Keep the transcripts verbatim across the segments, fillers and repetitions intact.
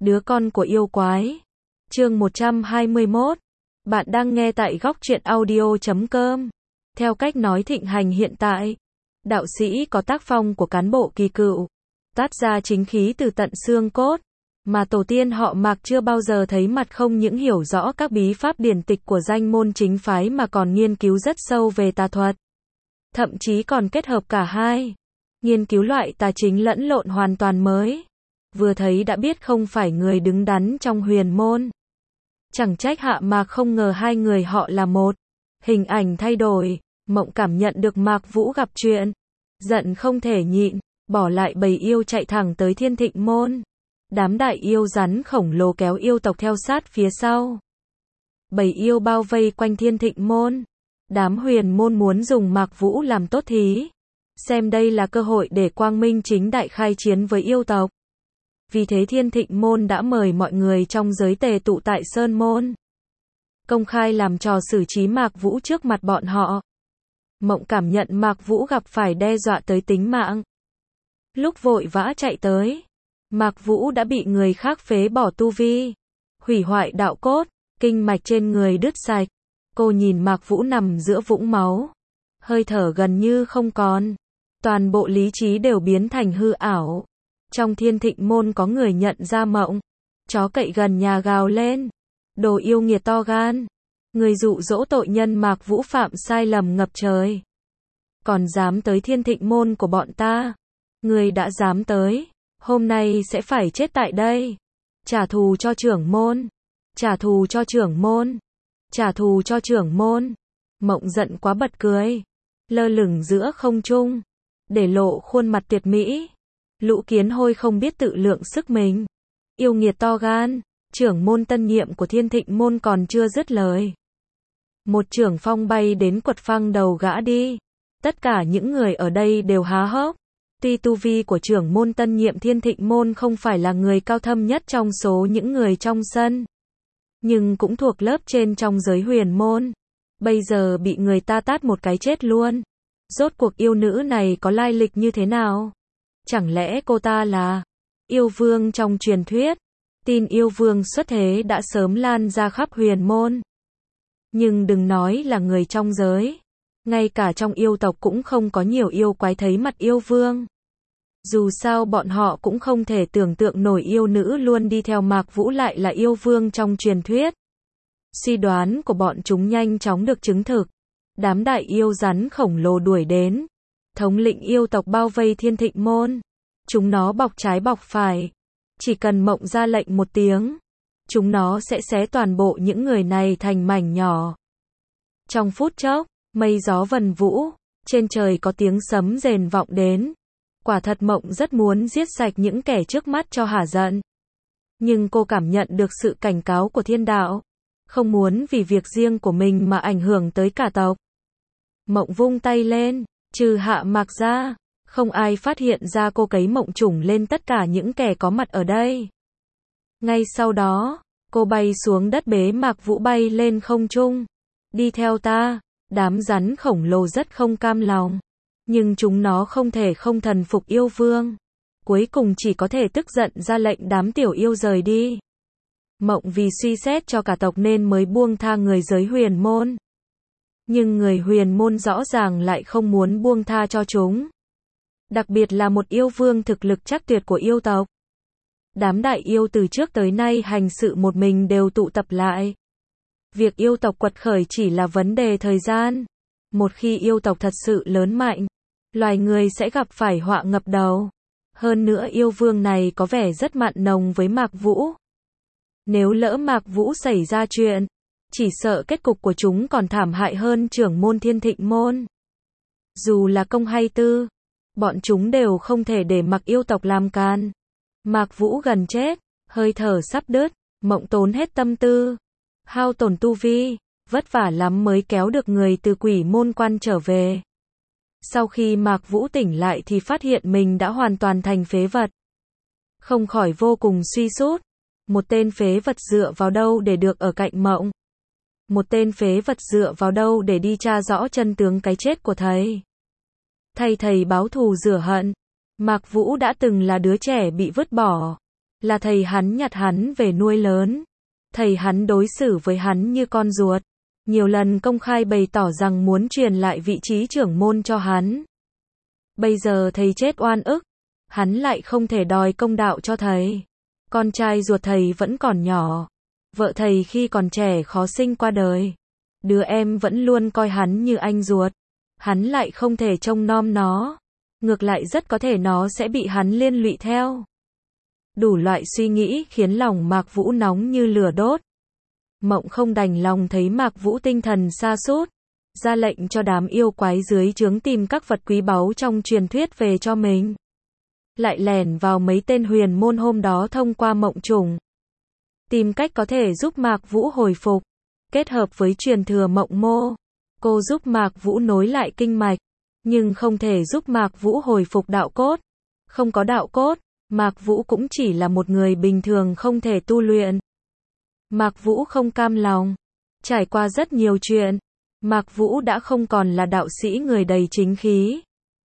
Đứa con của yêu quái. Chương một trăm hai mươi mốt. Bạn đang nghe tại góc truyện audio chấm com. Theo cách nói thịnh hành hiện tại, đạo sĩ có tác phong của cán bộ kỳ cựu, toát ra chính khí từ tận xương cốt, mà tổ tiên họ Mạc chưa bao giờ thấy mặt, không những hiểu rõ các bí pháp điển tịch của danh môn chính phái mà còn nghiên cứu rất sâu về tà thuật. Thậm chí còn kết hợp cả hai, nghiên cứu loại tà chính lẫn lộn hoàn toàn mới. Vừa thấy đã biết không phải người đứng đắn trong huyền môn. Chẳng trách Hạ Mạc không ngờ hai người họ là một. Hình ảnh thay đổi, Mộng cảm nhận được Mạc Vũ gặp chuyện, giận không thể nhịn, bỏ lại bầy yêu chạy thẳng tới Thiên Thịnh môn. Đám đại yêu rắn khổng lồ kéo yêu tộc theo sát phía sau. Bầy yêu bao vây quanh Thiên Thịnh môn. Đám huyền môn muốn dùng Mạc Vũ làm tốt thí, xem đây là cơ hội để quang minh chính đại khai chiến với yêu tộc. Vì thế Thiên Thịnh môn đã mời mọi người trong giới tề tụ tại Sơn môn, công khai làm trò xử trí Mạc Vũ trước mặt bọn họ. Mộng cảm nhận Mạc Vũ gặp phải đe dọa tới tính mạng. Lúc vội vã chạy tới, Mạc Vũ đã bị người khác phế bỏ tu vi, hủy hoại đạo cốt, kinh mạch trên người đứt sạch. Cô nhìn Mạc Vũ nằm giữa vũng máu, hơi thở gần như không còn, toàn bộ lý trí đều biến thành hư ảo. Trong Thiên Thịnh môn có người nhận ra Mộng, chó cậy gần nhà gào lên, đồ yêu nghiệt to gan, người dụ dỗ tội nhân Mạc Vũ phạm sai lầm ngập trời, còn dám tới Thiên Thịnh môn của bọn ta. Người đã dám tới, hôm nay sẽ phải chết tại đây. Trả thù cho trưởng môn, trả thù cho trưởng môn, trả thù cho trưởng môn. Mộng giận quá bật cười, lơ lửng giữa không trung, để lộ khuôn mặt tuyệt mỹ. Lũ kiến hôi không biết tự lượng sức mình. Yêu nghiệt to gan, trưởng môn tân nhiệm của Thiên Thịnh môn còn chưa dứt lời, một chưởng phong bay đến quật phăng đầu gã đi. Tất cả những người ở đây đều há hốc. Tuy tu vi của trưởng môn tân nhiệm Thiên Thịnh môn không phải là người cao thâm nhất trong số những người trong sân, nhưng cũng thuộc lớp trên trong giới huyền môn. Bây giờ bị người ta tát một cái chết luôn. Rốt cuộc yêu nữ này có lai lịch như thế nào? Chẳng lẽ cô ta là yêu vương trong truyền thuyết? Tin yêu vương xuất thế đã sớm lan ra khắp huyền môn. Nhưng đừng nói là người trong giới, ngay cả trong yêu tộc cũng không có nhiều yêu quái thấy mặt yêu vương. Dù sao bọn họ cũng không thể tưởng tượng nổi yêu nữ luôn đi theo Mạc Vũ lại là yêu vương trong truyền thuyết. Suy đoán của bọn chúng nhanh chóng được chứng thực. Đám đại yêu rắn khổng lồ đuổi đến, thống lĩnh yêu tộc bao vây Thiên Thịnh môn. Chúng nó bọc trái bọc phải, chỉ cần Mộng ra lệnh một tiếng, chúng nó sẽ xé toàn bộ những người này thành mảnh nhỏ. Trong phút chốc, mây gió vần vũ, trên trời có tiếng sấm rền vọng đến. Quả thật Mộng rất muốn giết sạch những kẻ trước mắt cho hả giận. Nhưng cô cảm nhận được sự cảnh cáo của thiên đạo, không muốn vì việc riêng của mình mà ảnh hưởng tới cả tộc. Mộng vung tay lên, trừ Hạ Mạc ra, không ai phát hiện ra cô cấy Mộng trùng lên tất cả những kẻ có mặt ở đây. Ngay sau đó, cô bay xuống đất bế Mạc Vũ bay lên không trung. Đi theo ta. Đám rắn khổng lồ rất không cam lòng, nhưng chúng nó không thể không thần phục yêu vương. Cuối cùng chỉ có thể tức giận ra lệnh đám tiểu yêu rời đi. Mộng vì suy xét cho cả tộc nên mới buông tha người giới huyền môn. Nhưng người huyền môn rõ ràng lại không muốn buông tha cho chúng. Đặc biệt là một yêu vương thực lực chắc tuyệt của yêu tộc. Đám đại yêu từ trước tới nay hành sự một mình đều tụ tập lại. Việc yêu tộc quật khởi chỉ là vấn đề thời gian. Một khi yêu tộc thật sự lớn mạnh, loài người sẽ gặp phải họa ngập đầu. Hơn nữa yêu vương này có vẻ rất mặn nồng với Mạc Vũ. Nếu lỡ Mạc Vũ xảy ra chuyện, chỉ sợ kết cục của chúng còn thảm hại hơn trưởng môn Thiên Thịnh môn. Dù là công hay tư, bọn chúng đều không thể để mặc yêu tộc làm can. Mạc Vũ gần chết, hơi thở sắp đứt, Mộng tốn hết tâm tư, hao tổn tu vi, vất vả lắm mới kéo được người từ quỷ môn quan trở về. Sau khi Mạc Vũ tỉnh lại thì phát hiện mình đã hoàn toàn thành phế vật. Không khỏi vô cùng suy sút. Một tên phế vật dựa vào đâu để được ở cạnh Mộng? Một tên phế vật dựa vào đâu để đi tra rõ chân tướng cái chết của thầy? Thay thầy báo thù rửa hận, Mạc Vũ đã từng là đứa trẻ bị vứt bỏ, Là thầy hắn nhặt hắn về nuôi lớn. Thầy hắn đối xử với hắn như con ruột. Nhiều lần công khai bày tỏ rằng muốn truyền lại vị trí trưởng môn cho hắn. Bây giờ thầy chết oan ức. Hắn lại không thể đòi công đạo cho thầy. Con trai ruột thầy vẫn còn nhỏ. Vợ thầy khi còn trẻ khó sinh qua đời. Đứa em vẫn luôn coi hắn như anh ruột. Hắn lại không thể trông nom nó. Ngược lại rất có thể nó sẽ bị hắn liên lụy theo. Đủ loại suy nghĩ khiến lòng Mạc Vũ nóng như lửa đốt. Mộng không đành lòng thấy Mạc Vũ tinh thần sa sút, ra lệnh cho đám yêu quái dưới trướng tìm các vật quý báu trong truyền thuyết về cho mình. Lại lẻn vào mấy tên huyền môn hôm đó thông qua mộng trùng. Tìm cách có thể giúp Mạc Vũ hồi phục. Kết hợp với truyền thừa mộng mô. Cô giúp Mạc Vũ nối lại kinh mạch. Nhưng không thể giúp Mạc Vũ hồi phục đạo cốt. Không có đạo cốt, Mạc Vũ cũng chỉ là một người bình thường không thể tu luyện. Mạc Vũ không cam lòng. Trải qua rất nhiều chuyện, Mạc Vũ đã không còn là đạo sĩ người đầy chính khí.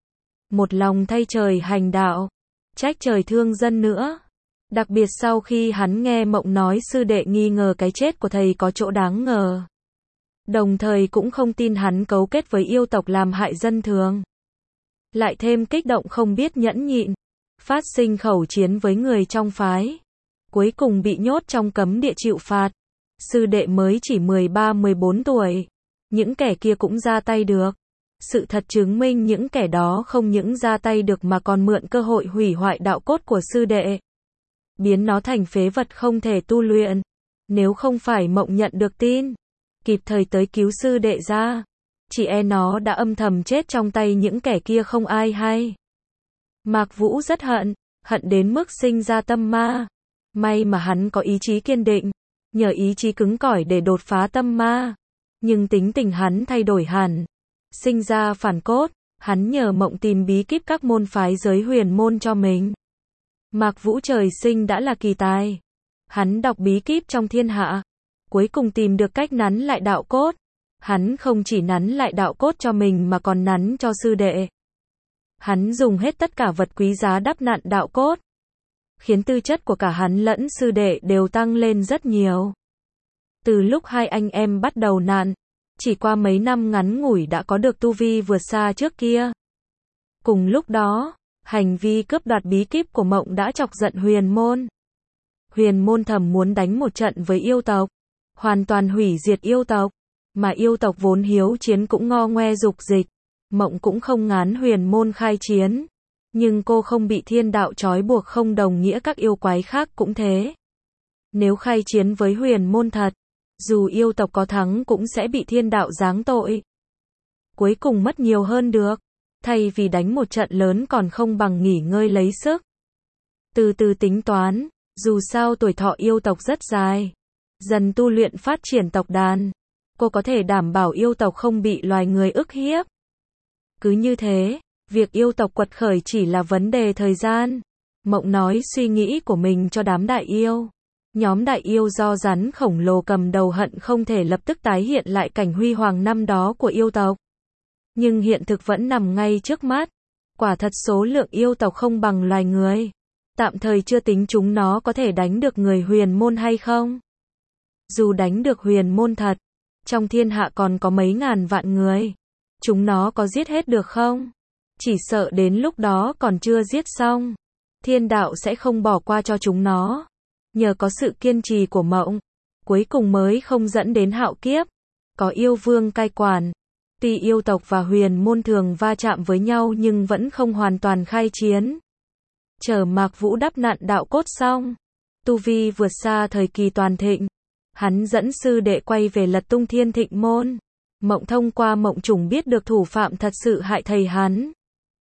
Một lòng thay trời hành đạo, trách trời thương dân nữa. Đặc biệt sau khi hắn nghe Mộng nói sư đệ nghi ngờ cái chết của thầy có chỗ đáng ngờ. Đồng thời cũng không tin hắn cấu kết với yêu tộc làm hại dân thường. Lại thêm kích động không biết nhẫn nhịn, phát sinh khẩu chiến với người trong phái. Cuối cùng bị nhốt trong cấm địa chịu phạt. Sư đệ mới chỉ mười ba mười bốn tuổi. Những kẻ kia cũng ra tay được. Sự thật chứng minh những kẻ đó không những ra tay được mà còn mượn cơ hội hủy hoại đạo cốt của sư đệ. Biến nó thành phế vật không thể tu luyện. Nếu không phải Mộng nhận được tin, kịp thời tới cứu sư đệ ra, chỉ e nó đã âm thầm chết trong tay những kẻ kia không ai hay. Mạc Vũ rất hận, hận đến mức sinh ra tâm ma. May mà hắn có ý chí kiên định, nhờ ý chí cứng cỏi để đột phá tâm ma. Nhưng tính tình hắn thay đổi hẳn, sinh ra phản cốt, hắn nhờ Mộng tìm bí kíp các môn phái giới huyền môn cho mình. Mạc Vũ trời sinh đã là kỳ tài. Hắn đọc bí kíp trong thiên hạ, cuối cùng tìm được cách nắn lại đạo cốt. Hắn không chỉ nắn lại đạo cốt cho mình mà còn nắn cho sư đệ. Hắn dùng hết tất cả vật quý giá đắp nặn đạo cốt, khiến tư chất của cả hắn lẫn sư đệ đều tăng lên rất nhiều. Từ lúc hai anh em bắt đầu nạn, chỉ qua mấy năm ngắn ngủi đã có được tu vi vượt xa trước kia. Cùng lúc đó, hành vi cướp đoạt bí kíp của Mộng đã chọc giận huyền môn. Huyền môn thầm muốn đánh một trận với yêu tộc, hoàn toàn hủy diệt yêu tộc, mà yêu tộc vốn hiếu chiến cũng ngo ngoe dục dịch. Mộng cũng không ngán huyền môn khai chiến, nhưng cô không bị thiên đạo trói buộc không đồng nghĩa các yêu quái khác cũng thế. Nếu khai chiến với huyền môn thật, dù yêu tộc có thắng cũng sẽ bị thiên đạo giáng tội. Cuối cùng mất nhiều hơn được, thay vì đánh một trận lớn còn không bằng nghỉ ngơi lấy sức. Từ từ tính toán, dù sao tuổi thọ yêu tộc rất dài, dần tu luyện phát triển tộc đàn, cô có thể đảm bảo yêu tộc không bị loài người ức hiếp. Cứ như thế, việc yêu tộc quật khởi chỉ là vấn đề thời gian. Mộng nói suy nghĩ của mình cho đám đại yêu. Nhóm đại yêu do rắn khổng lồ cầm đầu hận không thể lập tức tái hiện lại cảnh huy hoàng năm đó của yêu tộc. Nhưng hiện thực vẫn nằm ngay trước mắt. Quả thật số lượng yêu tộc không bằng loài người. Tạm thời chưa tính chúng nó có thể đánh được người huyền môn hay không. Dù đánh được huyền môn thật, trong thiên hạ còn có mấy ngàn vạn người. Chúng nó có giết hết được không? Chỉ sợ đến lúc đó còn chưa giết xong, thiên đạo sẽ không bỏ qua cho chúng nó. Nhờ có sự kiên trì của Mộng, cuối cùng mới không dẫn đến hạo kiếp. Có yêu vương cai quản, tuy yêu tộc và huyền môn thường va chạm với nhau nhưng vẫn không hoàn toàn khai chiến. Chờ Mạc Vũ đắp nặn đạo cốt xong, tu vi vượt xa thời kỳ toàn thịnh, hắn dẫn sư đệ quay về lật tung Thiên Thịnh môn. Mộng thông qua mộng trùng biết được thủ phạm thật sự hại thầy hắn.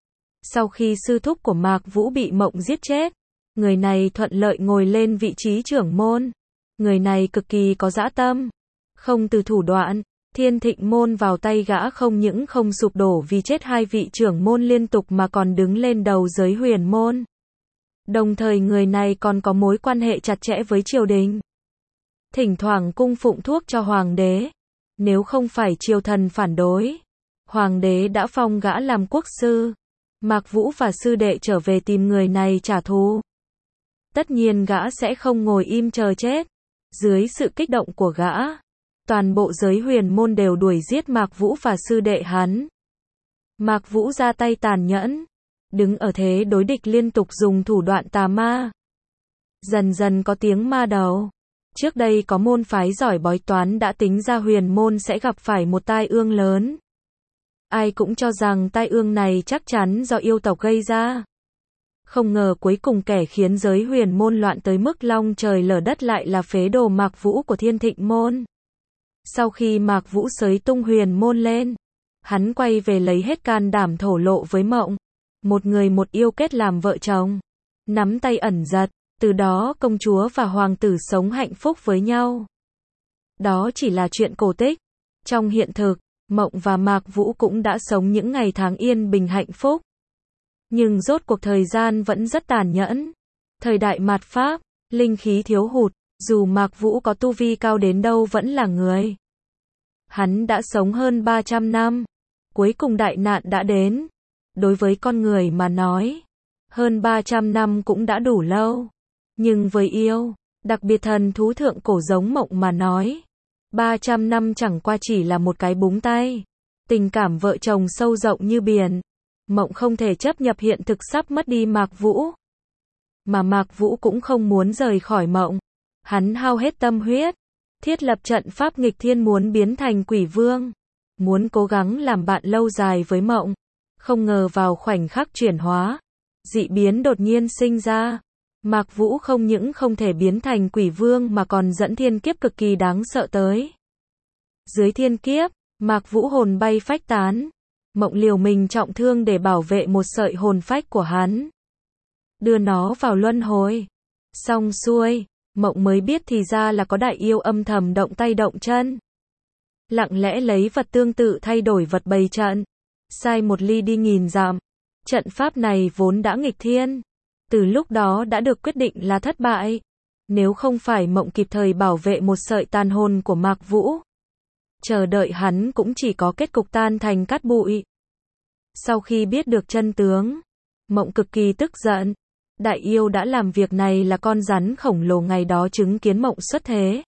Sau khi sư thúc của Mạc Vũ bị Mộng giết chết, người này thuận lợi ngồi lên vị trí trưởng môn. Người này cực kỳ có dã tâm, không từ thủ đoạn. Thiên Thịnh môn vào tay gã không những không sụp đổ vì chết hai vị trưởng môn liên tục mà còn đứng lên đầu giới huyền môn. Đồng thời người này còn có mối quan hệ chặt chẽ với triều đình. Thỉnh thoảng cung phụng thuốc cho hoàng đế. Nếu không phải triều thần phản đối, hoàng đế đã phong gã làm quốc sư. Mạc Vũ và sư đệ trở về tìm người này trả thù. Tất nhiên gã sẽ không ngồi im chờ chết. Dưới sự kích động của gã, toàn bộ giới huyền môn đều đuổi giết Mạc Vũ và sư đệ hắn. Mạc Vũ ra tay tàn nhẫn, đứng ở thế đối địch liên tục dùng thủ đoạn tà ma. Dần dần có tiếng ma đầu. Trước đây có môn phái giỏi bói toán đã tính ra huyền môn sẽ gặp phải một tai ương lớn. Ai cũng cho rằng tai ương này chắc chắn do yêu tộc gây ra. Không ngờ cuối cùng kẻ khiến giới huyền môn loạn tới mức long trời lở đất lại là phế đồ Mạc Vũ của Thiên Thịnh môn. Sau khi Mạc Vũ xới tung huyền môn lên, hắn quay về lấy hết can đảm thổ lộ với Mộng. Một người một yêu kết làm vợ chồng, nắm tay ẩn giật, từ đó công chúa và hoàng tử sống hạnh phúc với nhau. Đó chỉ là chuyện cổ tích. Trong hiện thực, Mộng và Mạc Vũ cũng đã sống những ngày tháng yên bình hạnh phúc. Nhưng rốt cuộc thời gian vẫn rất tàn nhẫn. Thời đại mạt Pháp, linh khí thiếu hụt, dù Mạc Vũ có tu vi cao đến đâu vẫn là người. Hắn đã sống hơn ba trăm năm. Cuối cùng đại nạn đã đến. Đối với con người mà nói, hơn ba trăm năm cũng đã đủ lâu. Nhưng với yêu, đặc biệt thần thú thượng cổ giống Mộng mà nói, ba trăm năm chẳng qua chỉ là một cái búng tay. Tình cảm vợ chồng sâu rộng như biển. Mộng không thể chấp nhập hiện thực sắp mất đi Mạc Vũ. Mà Mạc Vũ cũng không muốn rời khỏi Mộng. Hắn hao hết tâm huyết, thiết lập trận pháp nghịch thiên muốn biến thành quỷ vương. Muốn cố gắng làm bạn lâu dài với Mộng. Không ngờ vào khoảnh khắc chuyển hóa, dị biến đột nhiên sinh ra. Mạc Vũ không những không thể biến thành quỷ vương mà còn dẫn thiên kiếp cực kỳ đáng sợ tới. Dưới thiên kiếp, Mạc Vũ hồn bay phách tán. Mộng liều mình trọng thương để bảo vệ một sợi hồn phách của hắn, đưa nó vào luân hồi. Xong xuôi, Mộng mới biết thì ra là có đại yêu âm thầm động tay động chân. Lặng lẽ lấy vật tương tự thay đổi vật bày trận. Sai một ly đi nghìn dặm. Trận pháp này vốn đã nghịch thiên. Từ lúc đó đã được quyết định là thất bại. Nếu không phải Mộng kịp thời bảo vệ một sợi tàn hồn của Mạc Vũ, chờ đợi hắn cũng chỉ có kết cục tan thành cát bụi. Sau khi biết được chân tướng, Mộng cực kỳ tức giận. Đại yêu đã làm việc này là con rắn khổng lồ ngày đó chứng kiến Mộng xuất thế.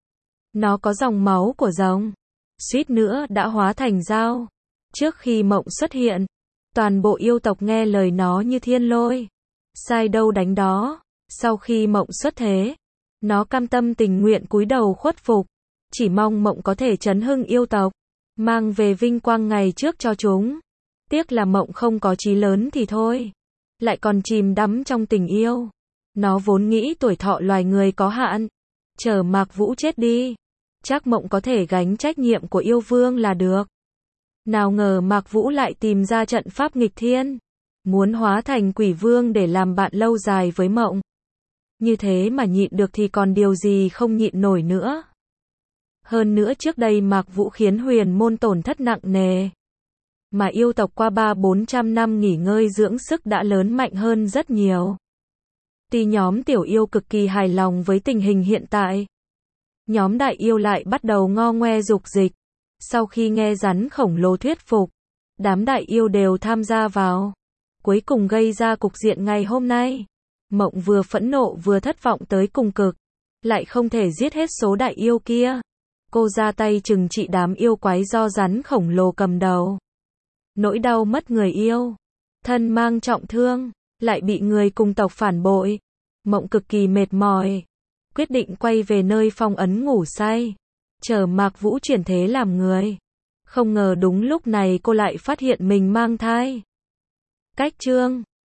Nó có dòng máu của rồng, suýt nữa đã hóa thành dao. Trước khi Mộng xuất hiện, toàn bộ yêu tộc nghe lời nó như thiên lôi. Sai đâu đánh đó. Sau khi Mộng xuất thế, nó cam tâm tình nguyện cúi đầu khuất phục. Chỉ mong Mộng có thể chấn hưng yêu tộc, mang về vinh quang ngày trước cho chúng. Tiếc là Mộng không có chí lớn thì thôi, lại còn chìm đắm trong tình yêu. Nó vốn nghĩ tuổi thọ loài người có hạn, chờ Mạc Vũ chết đi, chắc Mộng có thể gánh trách nhiệm của yêu vương là được. Nào ngờ Mạc Vũ lại tìm ra trận pháp nghịch thiên, muốn hóa thành quỷ vương để làm bạn lâu dài với Mộng. Như thế mà nhịn được thì còn điều gì không nhịn nổi nữa. Hơn nữa trước đây Mạc Vũ khiến huyền môn tổn thất nặng nề. Mà yêu tộc qua ba bốn trăm năm nghỉ ngơi dưỡng sức đã lớn mạnh hơn rất nhiều. Tuy nhóm tiểu yêu cực kỳ hài lòng với tình hình hiện tại, nhóm đại yêu lại bắt đầu ngo ngoe dục dịch. Sau khi nghe rắn khổng lồ thuyết phục, đám đại yêu đều tham gia vào. Cuối cùng gây ra cục diện ngày hôm nay. Mộng vừa phẫn nộ vừa thất vọng tới cùng cực. Lại không thể giết hết số đại yêu kia. Cô ra tay trừng trị đám yêu quái do rắn khổng lồ cầm đầu. Nỗi đau mất người yêu, thân mang trọng thương, lại bị người cùng tộc phản bội. Mộng cực kỳ mệt mỏi, quyết định quay về nơi phong ấn ngủ say, chờ Mạc Vũ chuyển thế làm người. Không ngờ đúng lúc này cô lại phát hiện mình mang thai. Cách chương